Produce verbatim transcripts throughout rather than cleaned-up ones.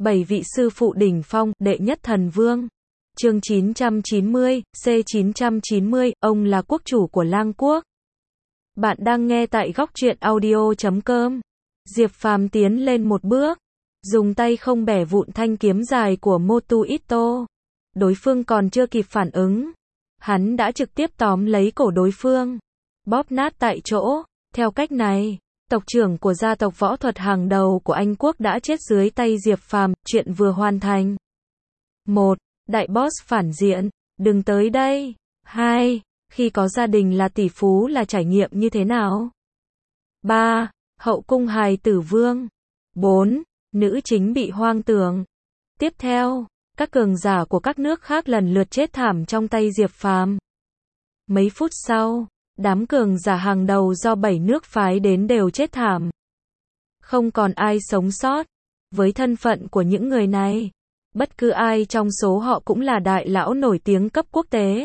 Bảy vị sư phụ đỉnh phong, đệ nhất thần vương. Chương chín trăm chín mươi, C chín trăm chín mươi, ông là quốc chủ của Lang Quốc. Bạn đang nghe tại góc truyện audio chấm com. Diệp Phàm tiến lên một bước, dùng tay không bẻ vụn thanh kiếm dài của Motu Ito. Đối phương còn chưa kịp phản ứng, hắn đã trực tiếp tóm lấy cổ đối phương, bóp nát tại chỗ. Theo cách này, tộc trưởng của gia tộc võ thuật hàng đầu của Anh Quốc đã chết dưới tay Diệp Phàm, chuyện vừa hoàn thành. một. Đại boss phản diện, đừng tới đây. hai. Khi có gia đình là tỷ phú là trải nghiệm như thế nào? ba. Hậu cung hài tử vương. bốn. Nữ chính bị hoang tưởng. Tiếp theo, các cường giả của các nước khác lần lượt chết thảm trong tay Diệp Phàm. Mấy phút sau, đám cường giả hàng đầu do bảy nước phái đến đều chết thảm. Không còn ai sống sót. Với thân phận của những người này, bất cứ ai trong số họ cũng là đại lão nổi tiếng cấp quốc tế.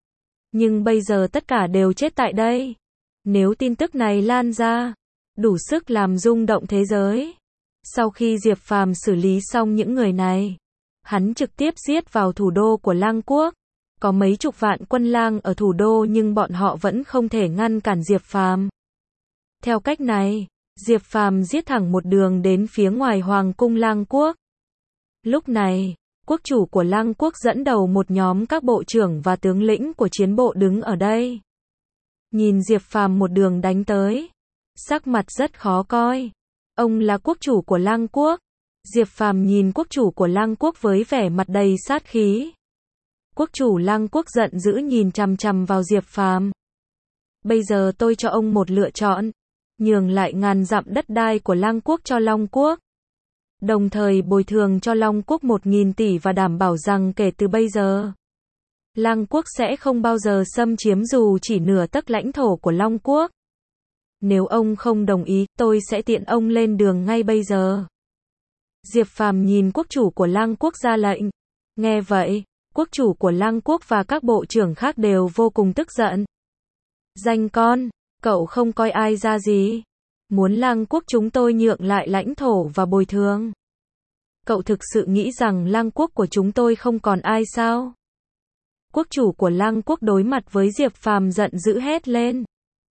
Nhưng bây giờ tất cả đều chết tại đây. Nếu tin tức này lan ra, đủ sức làm rung động thế giới. Sau khi Diệp Phàm xử lý xong những người này, hắn trực tiếp giết vào thủ đô của Lang Quốc. Có mấy chục vạn quân lang ở thủ đô nhưng bọn họ vẫn không thể ngăn cản Diệp Phàm. Theo cách này, Diệp Phàm giết thẳng một đường đến phía ngoài Hoàng cung Lang Quốc. Lúc này, quốc chủ của Lang Quốc dẫn đầu một nhóm các bộ trưởng và tướng lĩnh của chiến bộ đứng ở đây. Nhìn Diệp Phàm một đường đánh tới, sắc mặt rất khó coi. Ông là quốc chủ của Lang Quốc. Diệp Phàm nhìn quốc chủ của Lang Quốc với vẻ mặt đầy sát khí. Quốc chủ Lang Quốc giận dữ nhìn chằm chằm vào Diệp Phàm. Bây giờ tôi cho ông một lựa chọn, nhường lại ngàn dặm đất đai của Lang Quốc cho Long Quốc, đồng thời bồi thường cho Long Quốc một nghìn tỷ và đảm bảo rằng kể từ bây giờ, Lang Quốc sẽ không bao giờ xâm chiếm dù chỉ nửa tấc lãnh thổ của Long Quốc. Nếu ông không đồng ý, tôi sẽ tiện ông lên đường ngay bây giờ. Diệp Phàm nhìn quốc chủ của Lang Quốc ra lệnh. Nghe vậy, quốc chủ của Lang Quốc và các bộ trưởng khác đều vô cùng tức giận. Danh con, cậu không coi ai ra gì. Muốn Lang Quốc chúng tôi nhượng lại lãnh thổ và bồi thường. Cậu thực sự nghĩ rằng Lang Quốc của chúng tôi không còn ai sao? Quốc chủ của Lang Quốc đối mặt với Diệp Phàm giận dữ hét lên.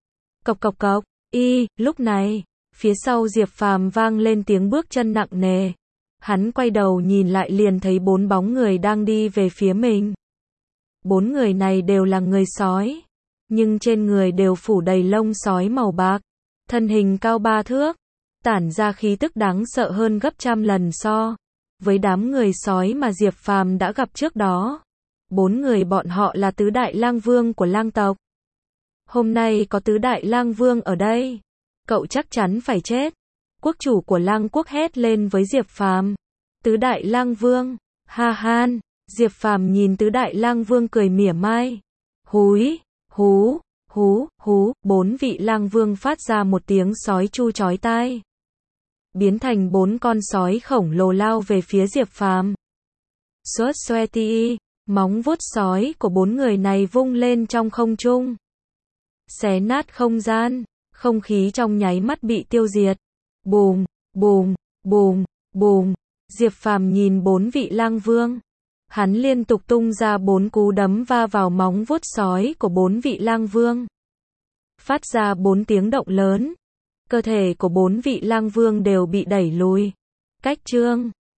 Cộc cộc cộc, y, lúc này, phía sau Diệp Phàm vang lên tiếng bước chân nặng nề. Hắn quay đầu nhìn lại liền thấy bốn bóng người đang đi về phía mình. Bốn người này đều là người sói, nhưng trên người đều phủ đầy lông sói màu bạc, thân hình cao ba thước, tản ra khí tức đáng sợ hơn gấp trăm lần so với đám người sói mà Diệp Phàm đã gặp trước đó. Bốn người bọn họ là tứ đại lang vương của Lang tộc. Hôm nay có tứ đại lang vương ở đây, cậu chắc chắn phải chết. Quốc chủ của Lang Quốc hét lên với Diệp Phàm. Tứ đại lang vương, ha han. Diệp Phàm nhìn tứ đại lang vương cười mỉa mai. Húi, hú, hú, hú. Bốn vị lang vương phát ra một tiếng sói chu chói tai, biến thành bốn con sói khổng lồ lao về phía Diệp Phàm. Suốt Sweaty, móng vuốt sói của bốn người này vung lên trong không trung, xé nát không gian, không khí trong nháy mắt bị tiêu diệt. Bùm, bùm, bùm, bùm. Diệp Phàm nhìn bốn vị lang vương. Hắn liên tục tung ra bốn cú đấm va vào móng vuốt sói của bốn vị lang vương, phát ra bốn tiếng động lớn. Cơ thể của bốn vị lang vương đều bị đẩy lùi, cách chương.